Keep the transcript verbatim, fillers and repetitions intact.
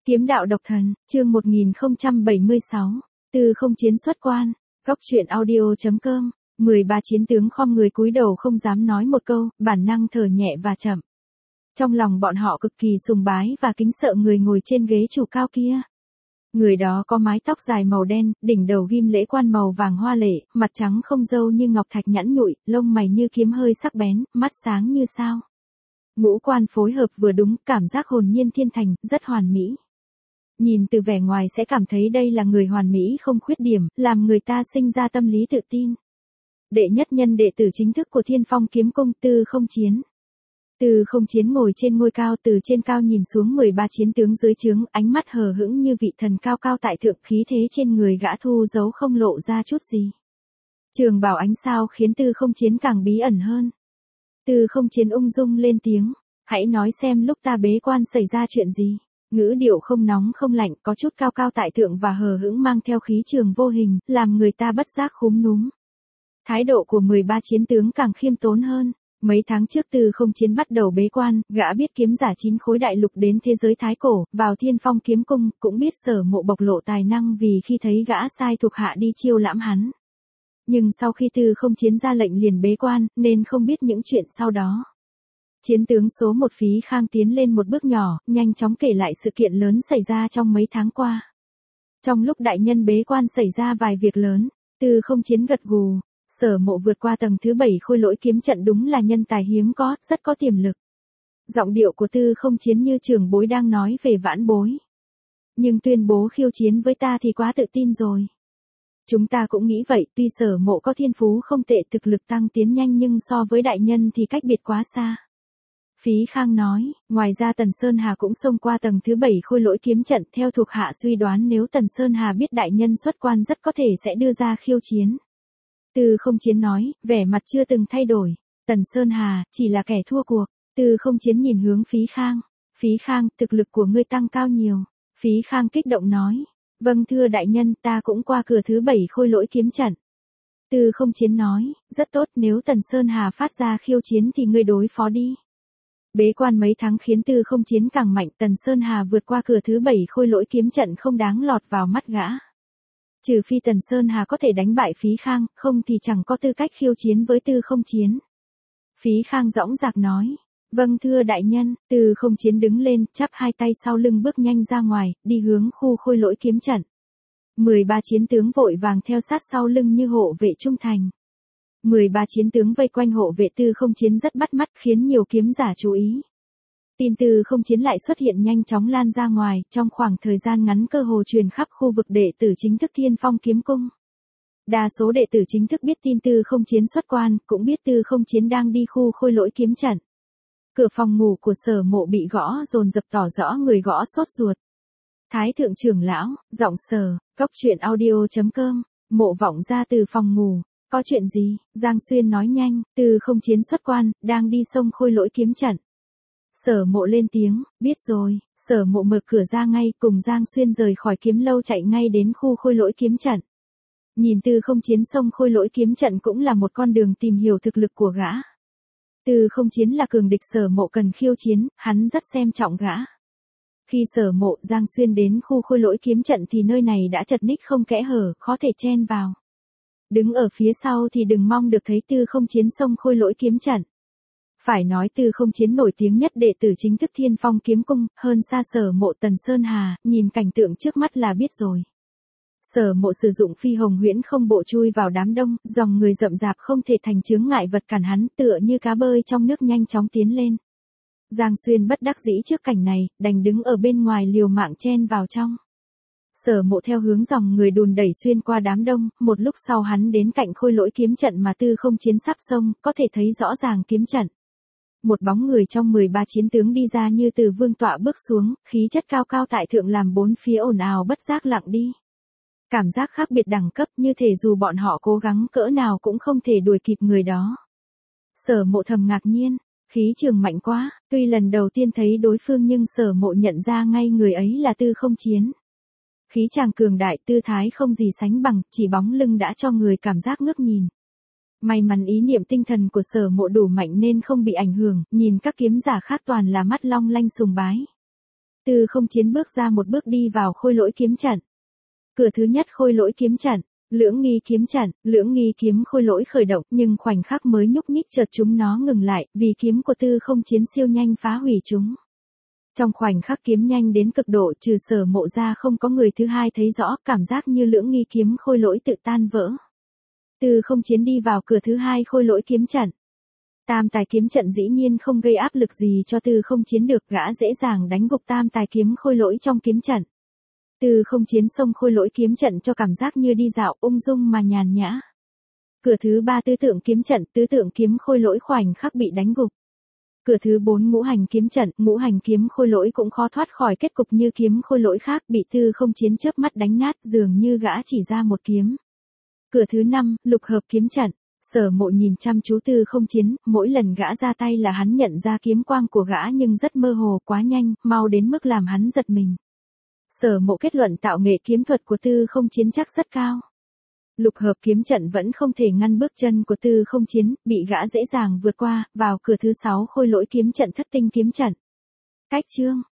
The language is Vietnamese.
Kiếm đạo độc thần, chương một nghìn không trăm bảy mươi sáu, Tư Không Chiến xuất quan, góc truyện audio chấm com, mười ba chiến tướng khom người cúi đầu không dám nói một câu, bản năng thở nhẹ và chậm. Trong lòng bọn họ cực kỳ sùng bái và kính sợ người ngồi trên ghế chủ cao kia. Người đó có mái tóc dài màu đen, đỉnh đầu ghim lễ quan màu vàng hoa lệ, mặt trắng không râu như ngọc thạch nhẵn nhụi, lông mày như kiếm hơi sắc bén, mắt sáng như sao. Ngũ quan phối hợp vừa đúng, cảm giác hồn nhiên thiên thành, rất hoàn mỹ. Nhìn từ vẻ ngoài sẽ cảm thấy đây là người hoàn mỹ không khuyết điểm, làm người ta sinh ra tâm lý tự tin. Đệ nhất nhân đệ tử chính thức của Thiên Phong Kiếm Cung, Tư Không Chiến. Tư Không Chiến ngồi trên ngôi cao, từ trên cao nhìn xuống mười ba chiến tướng dưới trướng, ánh mắt hờ hững như vị thần cao cao tại thượng, khí thế trên người gã thu giấu không lộ ra chút gì. Trường bào ánh sao khiến Tư Không Chiến càng bí ẩn hơn. Tư Không Chiến ung dung lên tiếng, hãy nói xem lúc ta bế quan xảy ra chuyện gì. Ngữ điệu không nóng không lạnh, có chút cao cao tại thượng và hờ hững, mang theo khí trường vô hình, làm người ta bất giác khúm núm. Thái độ của mười ba chiến tướng càng khiêm tốn hơn. Mấy tháng trước Tư Không Chiến bắt đầu bế quan, gã biết kiếm giả chín khối đại lục đến thế giới thái cổ, vào Thiên Phong Kiếm Cung, cũng biết Sở Mộ bộc lộ tài năng vì khi thấy gã sai thuộc hạ đi chiêu lãm hắn. Nhưng sau khi Tư Không Chiến ra lệnh liền bế quan, nên không biết những chuyện sau đó. Chiến tướng số một Phí Khang tiến lên một bước nhỏ, nhanh chóng kể lại sự kiện lớn xảy ra trong mấy tháng qua. Trong lúc đại nhân bế quan xảy ra vài việc lớn, Tư Không Chiến gật gù. Sở Mộ vượt qua tầng thứ bảy khôi lỗi kiếm trận đúng là nhân tài hiếm có, rất có tiềm lực. Giọng điệu của Tư Không Chiến như trưởng bối đang nói về vãn bối. Nhưng tuyên bố khiêu chiến với ta thì quá tự tin rồi. Chúng ta cũng nghĩ vậy, tuy Sở Mộ có thiên phú không tệ, thực lực tăng tiến nhanh, nhưng so với đại nhân thì cách biệt quá xa. Phí Khang nói, ngoài ra Tần Sơn Hà cũng xông qua tầng thứ bảy khôi lỗi kiếm trận, theo thuộc hạ suy đoán nếu Tần Sơn Hà biết đại nhân xuất quan rất có thể sẽ đưa ra khiêu chiến. Tư Không Chiến nói, vẻ mặt chưa từng thay đổi. Tần Sơn Hà, chỉ là kẻ thua cuộc. Tư Không Chiến nhìn hướng Phí Khang. Phí Khang, thực lực của ngươi tăng cao nhiều. Phí Khang kích động nói. Vâng thưa đại nhân, ta cũng qua cửa thứ bảy khôi lỗi kiếm trận. Tư Không Chiến nói, rất tốt, nếu Tần Sơn Hà phát ra khiêu chiến thì ngươi đối phó đi. Bế quan mấy tháng khiến Tư Không Chiến càng mạnh, Tần Sơn Hà vượt qua cửa thứ bảy khôi lỗi kiếm trận không đáng lọt vào mắt gã. Trừ phi Tần Sơn Hà có thể đánh bại Phí Khang, không thì chẳng có tư cách khiêu chiến với Tư Không Chiến. Phí Khang dõng dạc nói, vâng thưa đại nhân. Tư Không Chiến đứng lên, chắp hai tay sau lưng bước nhanh ra ngoài, đi hướng khu khôi lỗi kiếm trận. mười ba chiến tướng vội vàng theo sát sau lưng như hộ vệ trung thành. mười ba chiến tướng vây quanh hộ vệ Tư Không Chiến rất bắt mắt, khiến nhiều kiếm giả chú ý. Tin Tư Không Chiến lại xuất hiện nhanh chóng lan ra ngoài, trong khoảng thời gian ngắn cơ hồ truyền khắp khu vực đệ tử chính thức Thiên Phong Kiếm Cung. Đa số đệ tử chính thức biết tin Tư Không Chiến xuất quan, cũng biết Tư Không Chiến đang đi khu khôi lỗi kiếm trận. Cửa phòng ngủ của Sở Mộ bị gõ dồn dập, tỏ rõ người gõ sốt ruột. Thái thượng trưởng lão, giọng Sở, góc truyện audio chấm com, Mộ vọng ra từ phòng ngủ. Có chuyện gì? Giang Xuyên nói nhanh, Tư Không Chiến xuất quan, đang đi xông khôi lỗi kiếm trận. Sở Mộ lên tiếng, biết rồi. Sở Mộ mở cửa ra ngay, cùng Giang Xuyên rời khỏi kiếm lâu chạy ngay đến khu khôi lỗi kiếm trận. Nhìn Tư Không Chiến xông khôi lỗi kiếm trận cũng là một con đường tìm hiểu thực lực của gã. Tư Không Chiến là cường địch Sở Mộ cần khiêu chiến, hắn rất xem trọng gã. Khi Sở Mộ, Giang Xuyên đến khu khôi lỗi kiếm trận thì nơi này đã chật ních không kẽ hở, khó thể chen vào. Đứng ở phía sau thì đừng mong được thấy Tư Không Chiến xông khôi lỗi kiếm trận. Phải nói Tư Không Chiến nổi tiếng nhất đệ tử chính thức Thiên Phong Kiếm Cung, hơn xa Sở Mộ Tần Sơn Hà, nhìn cảnh tượng trước mắt là biết rồi. Sở Mộ sử dụng phi hồng huyễn không bộ chui vào đám đông, dòng người rậm rạp không thể thành chướng ngại vật cản hắn, tựa như cá bơi trong nước nhanh chóng tiến lên. Giang Xuyên bất đắc dĩ trước cảnh này, đành đứng ở bên ngoài liều mạng chen vào trong. Sở Mộ theo hướng dòng người đùn đẩy xuyên qua đám đông, một lúc sau hắn đến cạnh khôi lỗi kiếm trận mà Tư Không Chiến sắp xông, có thể thấy rõ ràng kiếm trận. Một bóng người trong mười ba chiến tướng đi ra như từ vương tọa bước xuống, khí chất cao cao tại thượng làm bốn phía ồn ào bất giác lặng đi. Cảm giác khác biệt đẳng cấp, như thể dù bọn họ cố gắng cỡ nào cũng không thể đuổi kịp người đó. Sở Mộ thầm ngạc nhiên, khí trường mạnh quá, tuy lần đầu tiên thấy đối phương nhưng Sở Mộ nhận ra ngay người ấy là Tư Không Chiến. Khí chàng cường đại, tư thái không gì sánh bằng, chỉ bóng lưng đã cho người cảm giác ngước nhìn. May mắn ý niệm tinh thần của Sở Mộ đủ mạnh nên không bị ảnh hưởng, nhìn các kiếm giả khác toàn là mắt long lanh sùng bái. Tư không chiến bước ra một bước đi vào khôi lỗi kiếm trận. Cửa thứ nhất khôi lỗi kiếm trận, lưỡng nghi kiếm trận, lưỡng nghi kiếm khôi lỗi khởi động, nhưng khoảnh khắc mới nhúc nhích chợt chúng nó ngừng lại, vì kiếm của tư không chiến siêu nhanh phá hủy chúng. Trong khoảnh khắc kiếm nhanh đến cực độ, trừ Sở Mộ ra không có người thứ hai thấy rõ, cảm giác như lưỡng nghi kiếm khôi lỗi tự tan vỡ. Tư không chiến đi vào cửa thứ hai khôi lỗi kiếm trận. Tam tài kiếm trận dĩ nhiên không gây áp lực gì cho tư không chiến được, gã dễ dàng đánh gục tam tài kiếm khôi lỗi trong kiếm trận. Tư không chiến xông khôi lỗi kiếm trận cho cảm giác như đi dạo, ung dung mà nhàn nhã. Cửa thứ ba tứ tượng kiếm trận, tứ tượng kiếm khôi lỗi khoảnh khắc bị đánh gục. Cửa thứ bốn ngũ hành kiếm trận, ngũ hành kiếm khôi lỗi cũng khó thoát khỏi kết cục như kiếm khôi lỗi khác, bị tư không chiến chớp mắt đánh nát, dường như gã chỉ ra một kiếm. Cửa thứ năm, lục hợp kiếm trận. Sở Mộ nhìn chăm chú tư không chiến, mỗi lần gã ra tay là hắn nhận ra kiếm quang của gã nhưng rất mơ hồ, quá nhanh, mau đến mức làm hắn giật mình. Sở Mộ kết luận tạo nghệ kiếm thuật của tư không chiến chắc rất cao. Lục hợp kiếm trận vẫn không thể ngăn bước chân của tư không chiến, bị gã dễ dàng vượt qua, vào cửa thứ sáu khôi lỗi kiếm trận thất tinh kiếm trận. Cách chương